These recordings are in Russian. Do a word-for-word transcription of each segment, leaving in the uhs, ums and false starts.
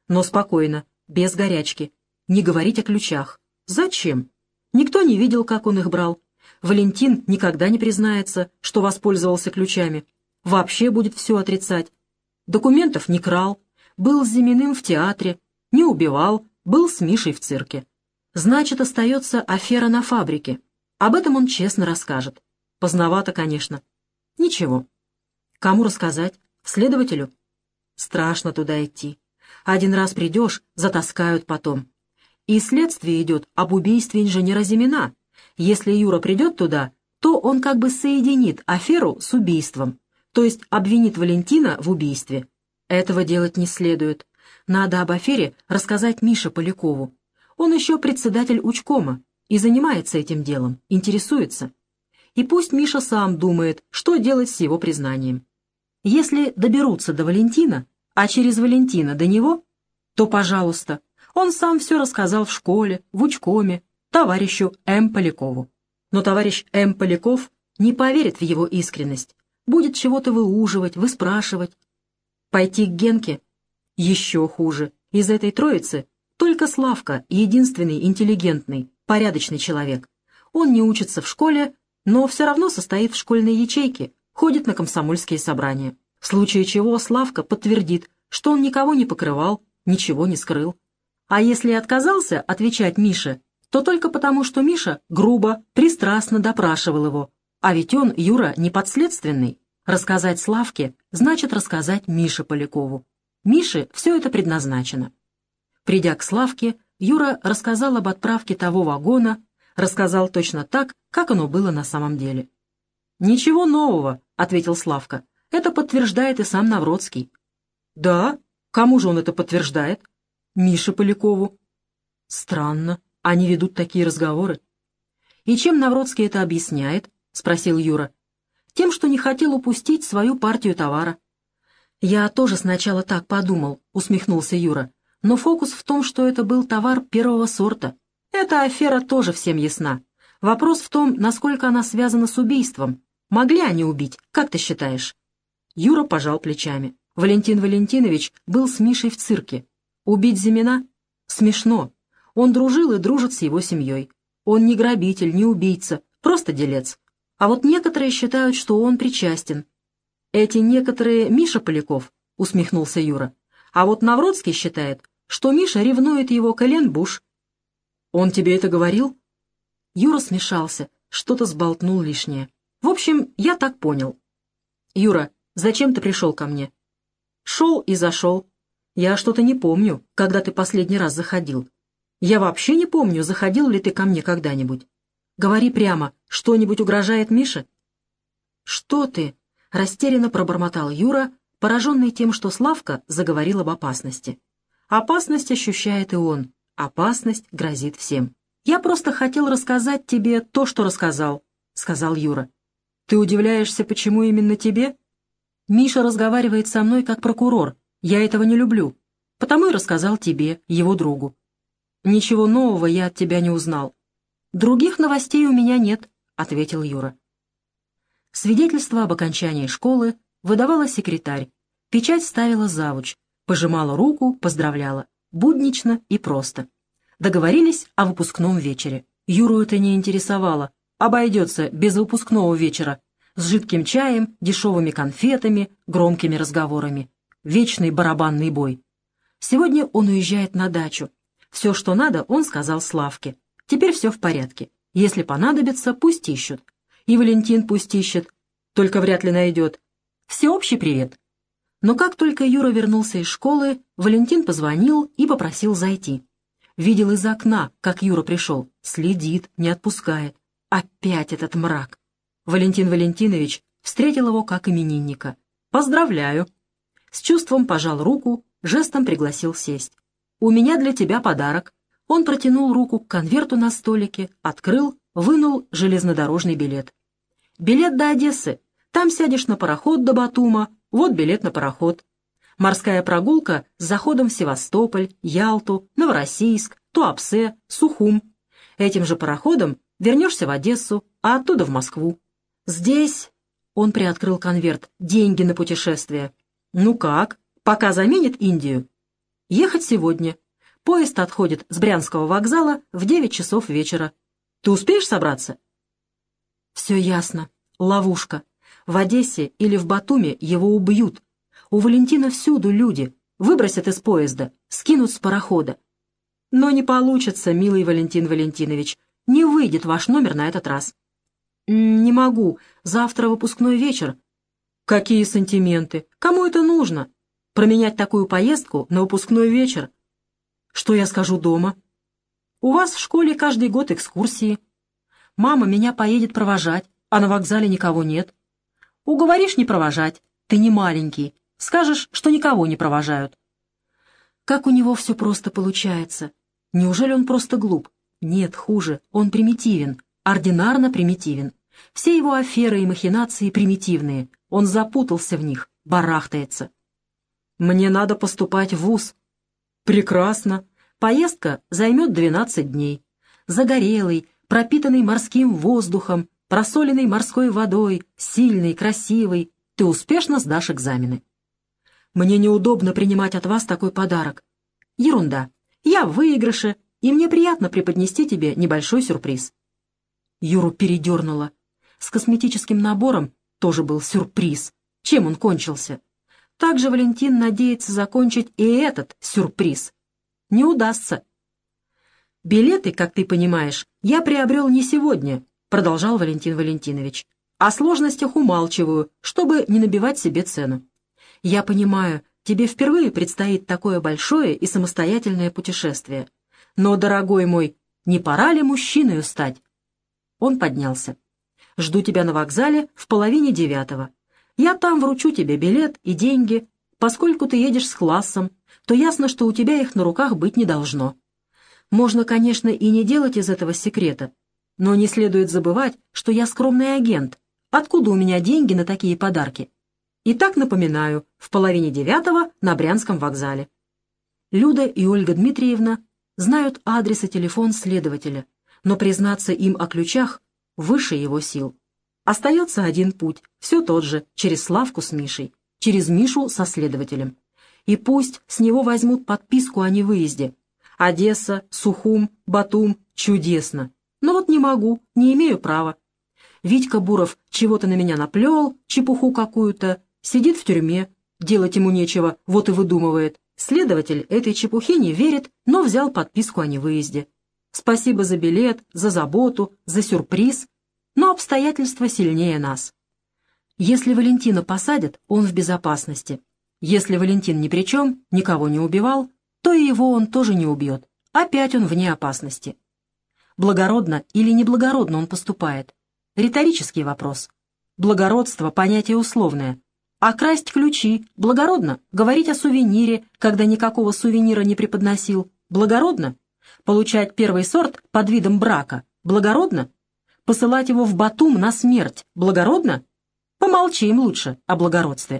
Но спокойно, без горячки. Не говорить о ключах. Зачем? Никто не видел, как он их брал. Валентин никогда не признается, что воспользовался ключами. Вообще будет все отрицать. Документов не крал, был с Зиминым в театре, не убивал, был с Мишей в цирке. Значит, остается афера на фабрике. Об этом он честно расскажет. Поздновато, конечно. Ничего. Кому рассказать? Следователю? Страшно туда идти. Один раз придешь, затаскают потом. И следствие идет об убийстве инженера Зимина. Если Юра придет туда, то он как бы соединит аферу с убийством, то есть обвинит Валентина в убийстве. Этого делать не следует. Надо об афере рассказать Мише Полякову. Он еще председатель учкома и занимается этим делом, интересуется. И пусть Миша сам думает, что делать с его признанием. Если доберутся до Валентина, а через Валентина до него, то, пожалуйста, он сам все рассказал в школе, в учкоме, товарищу М. Полякову. Но товарищ М. Поляков не поверит в его искренность, будет чего-то выуживать, выспрашивать. Пойти к Генке? Еще хуже. Из этой троицы только Славка единственный интеллигентный, порядочный человек. Он не учится в школе, но все равно состоит в школьной ячейке, ходит на комсомольские собрания. В случае чего Славка подтвердит, что он никого не покрывал, ничего не скрыл. А если отказался отвечать Мише, то только потому, что Миша грубо, пристрастно допрашивал его. А ведь он, Юра, не подследственный. Рассказать Славке значит рассказать Мише Полякову. Мише все это предназначено. Придя к Славке, Юра рассказал об отправке того вагона, рассказал точно так, как оно было на самом деле. «Ничего нового», — ответил Славка. «Это подтверждает и сам Навродский». «Да? Кому же он это подтверждает?» «Мише Полякову». «Странно. Они ведут такие разговоры». «И чем Навродский это объясняет?» — спросил Юра. «Тем, что не хотел упустить свою партию товара». «Я тоже сначала так подумал», — усмехнулся Юра. «Но фокус в том, что это был товар первого сорта. Эта афера тоже всем ясна. Вопрос в том, насколько она связана с убийством. Могли они убить, как ты считаешь?» Юра пожал плечами. Валентин Валентинович был с Мишей в цирке. Убить Зимина? Смешно. Он дружил и дружит с его семьей. Он не грабитель, не убийца, просто делец. А вот некоторые считают, что он причастен. «Эти некоторые Миша Поляков», — усмехнулся Юра. «А вот Навродский считает, что Миша ревнует его к Элен Буш». «Он тебе это говорил?» Юра смешался, что-то сболтнул лишнее. «В общем, я так понял». «Юра, зачем ты пришел ко мне?» «Шел и зашел. Я что-то не помню, когда ты последний раз заходил. Я вообще не помню, заходил ли ты ко мне когда-нибудь. Говори прямо, что-нибудь угрожает Мише?» «Что ты?» — растерянно пробормотал Юра, пораженный тем, что Славка заговорил об опасности. Опасность ощущает и он. Опасность грозит всем. «Я просто хотел рассказать тебе то, что рассказал», — сказал Юра. «Ты удивляешься, почему именно тебе?» «Миша разговаривает со мной как прокурор. Я этого не люблю. Потому и рассказал тебе, его другу. Ничего нового я от тебя не узнал. Других новостей у меня нет», — ответил Юра. Свидетельство об окончании школы выдавала секретарь. Печать ставила завуч. Пожимала руку, поздравляла. Буднично и просто. Договорились о выпускном вечере. Юру это не интересовало. Обойдется без выпускного вечера. С жидким чаем, дешевыми конфетами, громкими разговорами. Вечный барабанный бой. Сегодня он уезжает на дачу. Все, что надо, он сказал Славке. Теперь все в порядке. Если понадобится, пусть ищут. И Валентин пусть ищет. Только вряд ли найдет. Всеобщий привет. Но как только Юра вернулся из школы, Валентин позвонил и попросил зайти. Видел из окна, как Юра пришел. Следит, не отпускает. Опять этот мрак. Валентин Валентинович встретил его как именинника. «Поздравляю!» С чувством пожал руку, жестом пригласил сесть. «У меня для тебя подарок». Он протянул руку к конверту на столике, открыл, вынул железнодорожный билет. «Билет до Одессы. Там сядешь на пароход до Батума. Вот билет на пароход. Морская прогулка с заходом в Севастополь, Ялту, Новороссийск, Туапсе, Сухум. Этим же пароходом вернешься в Одессу, а оттуда в Москву. Здесь...» Он приоткрыл конверт. «Деньги на путешествие. Ну как, пока заменит Индию?» Ехать сегодня. Поезд отходит с Брянского вокзала в девять часов вечера. Ты успеешь собраться? Все ясно. Ловушка. В Одессе или в Батуми его убьют. У Валентина всюду люди. Выбросят из поезда, скинут с парохода. Но не получится, милый Валентин Валентинович. Не выйдет ваш номер на этот раз. Не могу. Завтра выпускной вечер. Какие сантименты? Кому это нужно? Променять такую поездку на выпускной вечер? Что я скажу дома? У вас в школе каждый год экскурсии. Мама меня поедет провожать, а на вокзале никого нет. Уговоришь не провожать, ты не маленький. Скажешь, что никого не провожают. Как у него все просто получается. Неужели он просто глуп? Нет, хуже, он примитивен, ординарно примитивен. Все его аферы и махинации примитивные. Он запутался в них, барахтается. Мне надо поступать в вуз. Прекрасно. Поездка займет двенадцать дней. Загорелый, пропитанный морским воздухом, просоленный морской водой, сильный, красивый. Ты успешно сдашь экзамены. Мне неудобно принимать от вас такой подарок. Ерунда. Я в выигрыше, и мне приятно преподнести тебе небольшой сюрприз. Юру передернуло. С косметическим набором тоже был сюрприз. Чем он кончился? Также Валентин надеется закончить и этот сюрприз. Не удастся. «Билеты, как ты понимаешь, я приобрел не сегодня», — продолжал Валентин Валентинович. «О сложностях умалчиваю, чтобы не набивать себе цену. Я понимаю, тебе впервые предстоит такое большое и самостоятельное путешествие. Но, дорогой мой, не пора ли мужчиной стать?» Он поднялся. «Жду тебя на вокзале в половине девятого. Я там вручу тебе билет и деньги. Поскольку ты едешь с классом, то ясно, что у тебя их на руках быть не должно. Можно, конечно, и не делать из этого секрета, но не следует забывать, что я скромный агент. Откуда у меня деньги на такие подарки? Итак, напоминаю, в половине девятого на Брянском вокзале». Люда и Ольга Дмитриевна знают адрес и телефон следователя, но признаться им о ключах выше его сил. Остается один путь, все тот же, через Славку с Мишей, через Мишу со следователем. И пусть с него возьмут подписку о невыезде. Одесса, Сухум, Батум — чудесно. Но вот не могу, не имею права. Витька Буров чего-то на меня наплел, чепуху какую-то, сидит в тюрьме, делать ему нечего, вот и выдумывает. Следователь этой чепухе не верит, но взял подписку о невыезде. Спасибо за билет, за заботу, за сюрприз, но обстоятельства сильнее нас. Если Валентина посадят, он в безопасности. Если Валентин ни при чем, никого не убивал, то и его он тоже не убьет. Опять он вне опасности. Благородно или неблагородно он поступает? Риторический вопрос. Благородство — понятие условное. А красть ключи — благородно? Говорить о сувенире, когда никакого сувенира не преподносил — благородно? Получать первый сорт под видом брака — благородно? Посылать его в Батум на смерть — благородно? Помолчим лучше о благородстве.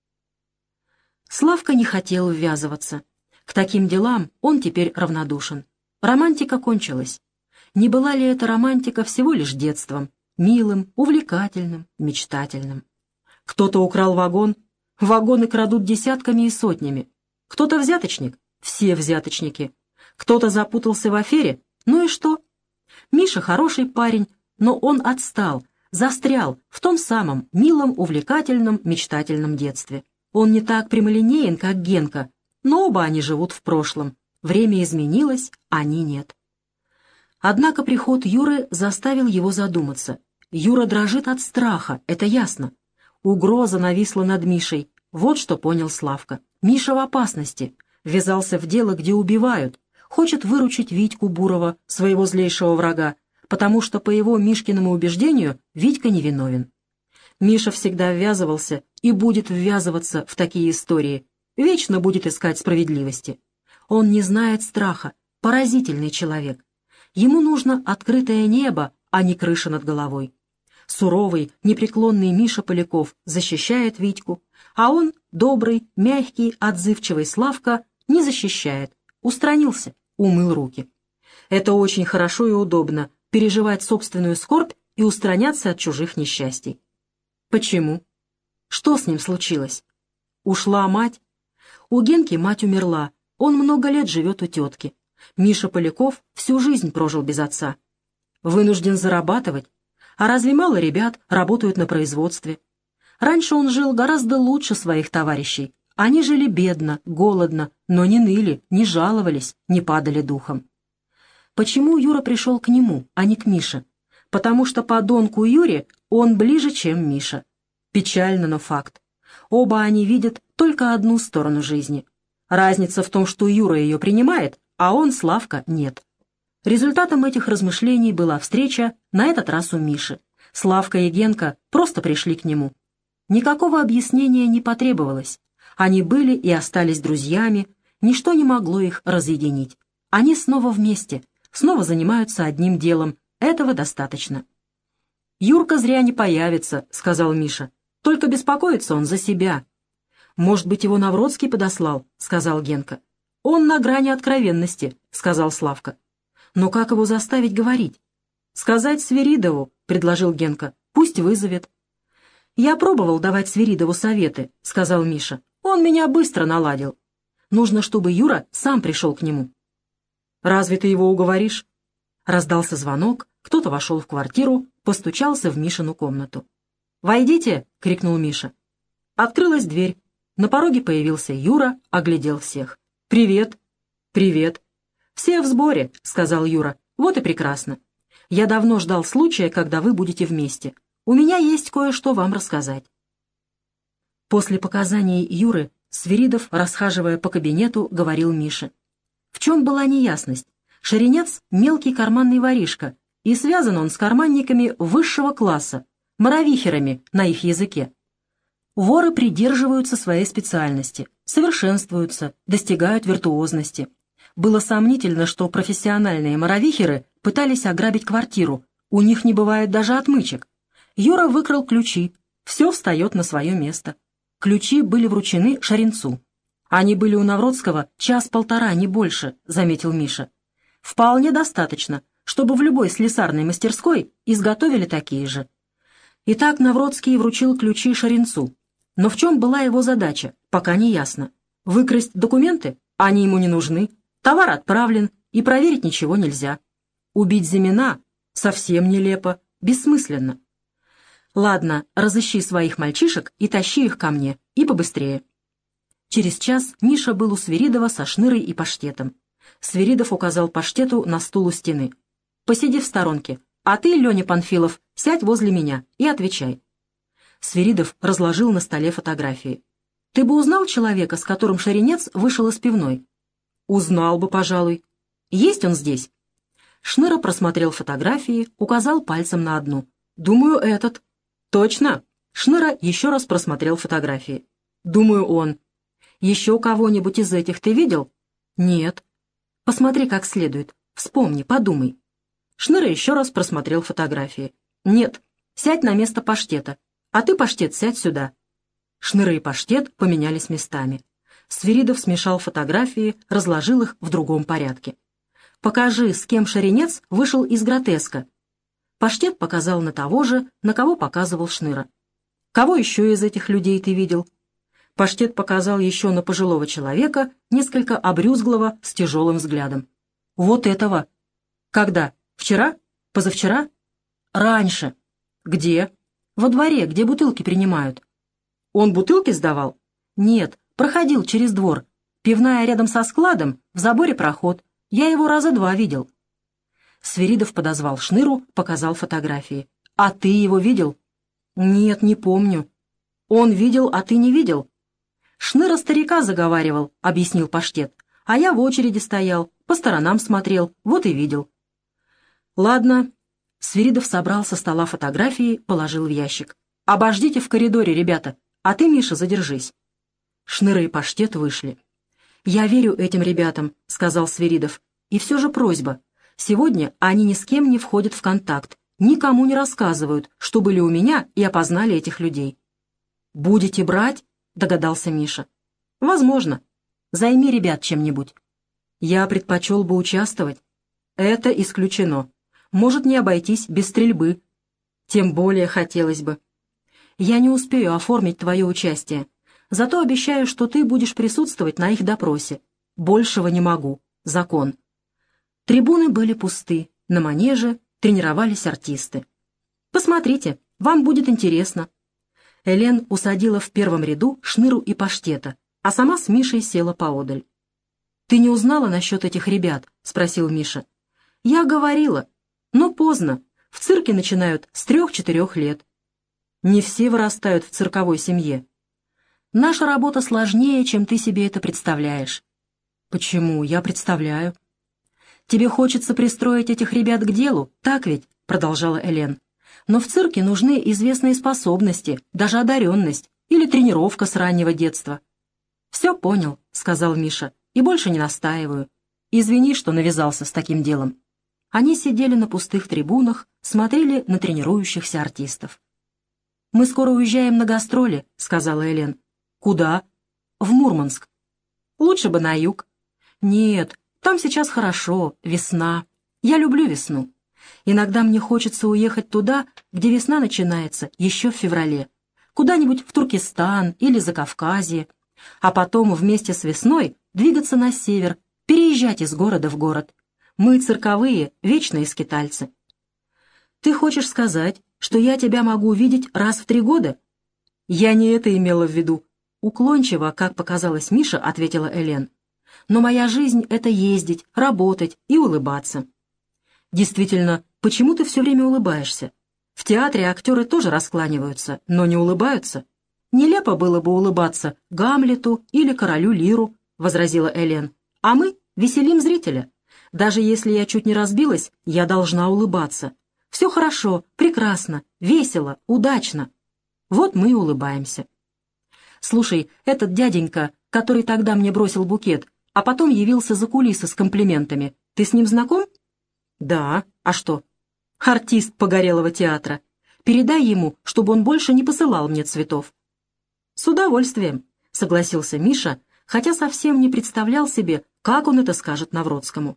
Славка не хотел ввязываться. К таким делам он теперь равнодушен. Романтика кончилась. Не была ли эта романтика всего лишь детством, милым, увлекательным, мечтательным? Кто-то украл вагон, вагоны крадут десятками и сотнями. Кто-то взяточник, все взяточники. Кто-то запутался в афере, ну и что? Миша хороший парень, но он отстал, застрял в том самом милом, увлекательном, мечтательном детстве. Он не так прямолинеен, как Генка, но оба они живут в прошлом. Время изменилось, они нет. Однако приход Юры заставил его задуматься. Юра дрожит от страха, это ясно. Угроза нависла над Мишей. Вот что понял Славка. Миша в опасности. Ввязался в дело, где убивают. Хочет выручить Витьку Бурова, своего злейшего врага, потому что, по его Мишкиному убеждению, Витька невиновен. Миша всегда ввязывался и будет ввязываться в такие истории. Вечно будет искать справедливости. Он не знает страха, поразительный человек. Ему нужно открытое небо, а не крыша над головой. Суровый, непреклонный Миша Поляков защищает Витьку, а он, добрый, мягкий, отзывчивый Славка, не защищает, устранился, умыл руки. Это очень хорошо и удобно — переживать собственную скорбь и устраняться от чужих несчастий. Почему? Что с ним случилось? Ушла мать? У Генки мать умерла, Он много лет живет у тетки. Миша Поляков всю жизнь прожил без отца. Вынужден зарабатывать. А разве мало ребят работают на производстве? Раньше он жил гораздо лучше своих товарищей. Они жили бедно, голодно, но не ныли, не жаловались, не падали духом. Почему Юра пришел к нему, а не к Мише? Потому что подонку Юре он ближе, чем Миша. Печально, но факт. Оба они видят только одну сторону жизни. Разница в том, что Юра ее принимает, а он, Славка, нет. Результатом этих размышлений была встреча, на этот раз у Миши. Славка и Генка просто пришли к нему. Никакого объяснения не потребовалось. Они были и остались друзьями, ничто не могло их разъединить. Они снова вместе, снова занимаются одним делом. Этого достаточно. «Юрка зря не появится», — сказал Миша. «Только беспокоится он за себя». «Может быть, его Навродский подослал», — сказал Генка. «Он на грани откровенности», — сказал Славка. «Но как его заставить говорить?» «Сказать Свиридову», — предложил Генка. «Пусть вызовет». «Я пробовал давать Свиридову советы», — сказал Миша. «Он меня быстро наладил. Нужно, чтобы Юра сам пришел к нему». «Разве ты его уговоришь?» Раздался звонок, кто-то вошел в квартиру, постучался в Мишину комнату. «Войдите!» — крикнул Миша. Открылась дверь. На пороге появился Юра, оглядел всех. «Привет!» «Привет!» «Все в сборе», — сказал Юра. «Вот и прекрасно. Я давно ждал случая, когда вы будете вместе. У меня есть кое-что вам рассказать». После показаний Юры Свиридов, расхаживая по кабинету, говорил Мише. В чем была неясность? Шеренец — мелкий карманный воришка, и связан он с карманниками высшего класса, моровихерами на их языке. Воры придерживаются своей специальности, совершенствуются, достигают виртуозности. Было сомнительно, что профессиональные моровихеры пытались ограбить квартиру, у них не бывает даже отмычек. Юра выкрал ключи, все встает на свое место. Ключи были вручены Шеренцу. «Они были у Навродского час-полтора, не больше», — заметил Миша. «Вполне достаточно, чтобы в любой слесарной мастерской изготовили такие же». Итак, Навродский вручил ключи Шеренцу. Но в чем была его задача, пока не ясно. Выкрасть документы? Они ему не нужны. Товар отправлен, и проверить ничего нельзя. Убить Зимина? Совсем нелепо, бессмысленно. «Ладно, разыщи своих мальчишек и тащи их ко мне, и побыстрее». Через час Миша был у Свиридова со шнырой и паштетом. Свиридов указал паштету на стул у стены. «Посиди в сторонке, а ты, Леня Панфилов, сядь возле меня и отвечай». Свиридов разложил на столе фотографии. «Ты бы узнал человека, с которым Шеренец вышел из пивной?» «Узнал бы, пожалуй. Есть он здесь?» Шныра просмотрел фотографии, указал пальцем на одну. «Думаю, этот». «Точно?» Шныра еще раз просмотрел фотографии. «Думаю, он». «Еще кого-нибудь из этих ты видел?» «Нет». «Посмотри как следует. Вспомни, подумай». Шныра еще раз просмотрел фотографии. «Нет. Сядь на место паштета. А ты, паштет, сядь сюда». Шныра и паштет поменялись местами. Свиридов смешал фотографии, разложил их в другом порядке. «Покажи, с кем Шеренец вышел из гротеска». Паштет показал на того же, на кого показывал Шныра. «Кого еще из этих людей ты видел?» Паштет показал еще на пожилого человека, несколько обрюзглого, с тяжелым взглядом. «Вот этого». «Когда? Вчера? Позавчера?» «Раньше». «Где?» «Во дворе, где бутылки принимают». «Он бутылки сдавал?» «Нет, проходил через двор. Пивная рядом со складом, в заборе проход. Я его раза два видел». Свиридов подозвал Шныру, показал фотографии. «А ты его видел?» «Нет, не помню». «Он видел, а ты не видел?» «Шныра старика заговаривал», — объяснил паштет. «А я в очереди стоял, по сторонам смотрел, вот и видел». «Ладно». Свиридов собрал со стола фотографии, положил в ящик. «Обождите в коридоре, ребята, а ты, Миша, задержись». Шныра и паштет вышли. «Я верю этим ребятам», — сказал Свиридов. «И все же просьба. Сегодня они ни с кем не входят в контакт, никому не рассказывают, что были у меня и опознали этих людей». «Будете брать?» — догадался Миша. «Возможно. Займи ребят чем-нибудь». «Я предпочел бы участвовать». «Это исключено. Может не обойтись без стрельбы». «Тем более хотелось бы». «Я не успею оформить твое участие. Зато обещаю, что ты будешь присутствовать на их допросе. Большего не могу. Закон. Трибуны были пусты. На манеже тренировались артисты. Посмотрите, вам будет интересно. Элен усадила в первом ряду Шныру и Паштета, а сама с Мишей села поодаль. «Ты не узнала насчет этих ребят?» — спросил Миша. «Я говорила, но поздно. В цирке начинают с трех-четырех лет. Не все вырастают в цирковой семье. Наша работа сложнее, чем ты себе это представляешь». «Почему? Я представляю». «Тебе хочется пристроить этих ребят к делу, так ведь?» — продолжала Элен. «Но в цирке нужны известные способности, даже одаренность или тренировка с раннего детства». «Все понял», — сказал Миша, — «и больше не настаиваю. Извини, что навязался с таким делом». Они сидели на пустых трибунах, смотрели на тренирующихся артистов. «Мы скоро уезжаем на гастроли», — сказала Элен. «Куда?» «В Мурманск». «Лучше бы на юг». «Нет, там сейчас хорошо, весна. Я люблю весну. Иногда мне хочется уехать туда, где весна начинается еще в феврале, куда-нибудь в Туркестан или Закавказье, а потом вместе с весной двигаться на север, переезжать из города в город. Мы, цирковые, вечные скитальцы». «Ты хочешь сказать, что я тебя могу увидеть раз в три года?» «Я не это имела в виду», — уклончиво, как показалось Миша, ответила Элен. «Но моя жизнь — это ездить, работать и улыбаться». «Действительно, почему ты все время улыбаешься? В театре актеры тоже раскланиваются, но не улыбаются. Нелепо было бы улыбаться Гамлету или королю Лиру», — возразила Элен. «А мы веселим зрителя. Даже если я чуть не разбилась, я должна улыбаться. Все хорошо, прекрасно, весело, удачно. Вот мы и улыбаемся». «Слушай, этот дяденька, который тогда мне бросил букет, а потом явился за кулисы с комплиментами, ты с ним знаком?» «Да. А что?» «Артист Погорелого театра. Передай ему, чтобы он больше не посылал мне цветов». «С удовольствием», — согласился Миша, хотя совсем не представлял себе, как он это скажет Навродскому.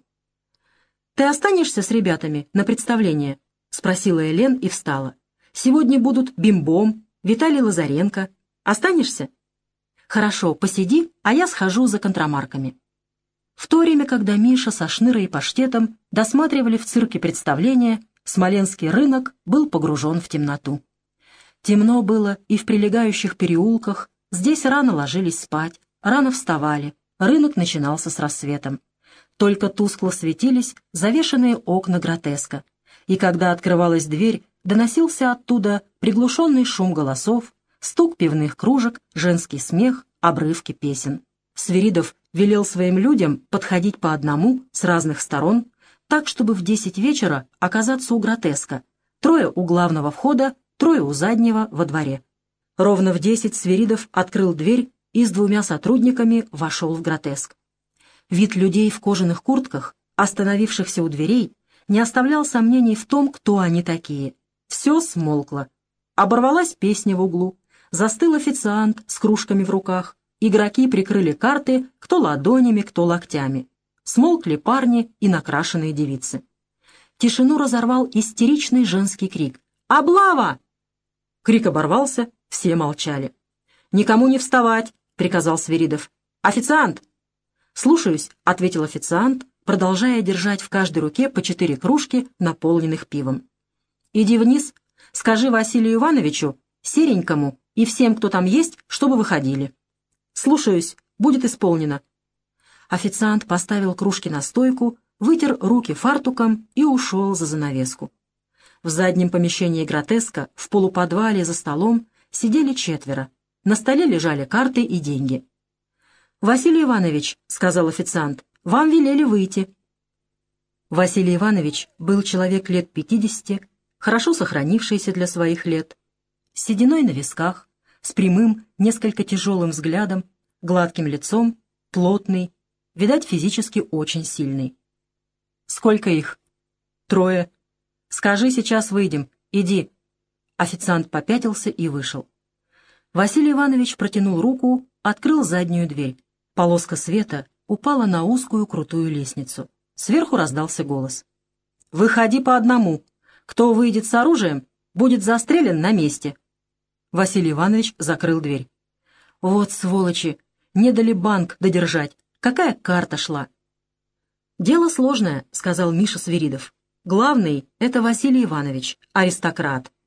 «Ты останешься с ребятами на представление?» — спросила Элен и встала. «Сегодня будут Бимбом, Виталий Лазаренко. Останешься?» «Хорошо, посиди, а я схожу за контрамарками». В то время, когда Миша со Шнырой и Паштетом досматривали в цирке представление, Смоленский рынок был погружен в темноту. Темно было и в прилегающих переулках, здесь рано ложились спать, рано вставали, рынок начинался с рассветом. Только тускло светились завешенные окна гротеска, и когда открывалась дверь, доносился оттуда приглушенный шум голосов, стук пивных кружек, женский смех, обрывки песен. Свиридов велел своим людям подходить по одному с разных сторон, так, чтобы в десять вечера оказаться у гротеска, трое у главного входа, трое у заднего во дворе. Ровно в десять Свиридов открыл дверь и с двумя сотрудниками вошел в гротеск. Вид людей в кожаных куртках, остановившихся у дверей, не оставлял сомнений в том, кто они такие. Все смолкло. Оборвалась песня в углу, застыл официант с кружками в руках, игроки прикрыли карты кто ладонями, кто локтями. Смолкли парни и накрашенные девицы. Тишину разорвал истеричный женский крик. «Облава!» Крик оборвался, все молчали. «Никому не вставать!» — приказал Свиридов. «Официант!» «Слушаюсь», — ответил официант, продолжая держать в каждой руке по четыре кружки, наполненных пивом. «Иди вниз, скажи Василию Ивановичу, Серенькому и всем, кто там есть, чтобы выходили». «Слушаюсь, будет исполнено». Официант поставил кружки на стойку, вытер руки фартуком и ушел за занавеску. В заднем помещении гротеска, в полуподвале за столом, сидели четверо. На столе лежали карты и деньги. «Василий Иванович», — сказал официант, — «вам велели выйти». Василий Иванович был человек лет пятидесяти, хорошо сохранившийся для своих лет, с сединой на висках, с прямым, несколько тяжелым взглядом, гладким лицом, плотный, видать, физически очень сильный. «Сколько их?» «Трое». «Скажи, сейчас выйдем. Иди». Официант попятился и вышел. Василий Иванович протянул руку, открыл заднюю дверь. Полоска света упала на узкую крутую лестницу. Сверху раздался голос. «Выходи по одному. Кто выйдет с оружием, будет застрелен на месте». Василий Иванович закрыл дверь. «Вот сволочи! Не дали банк додержать. какая карта шла. «Дело сложное», — сказал Миша Свиридов. «Главный — это Василий Иванович, аристократ.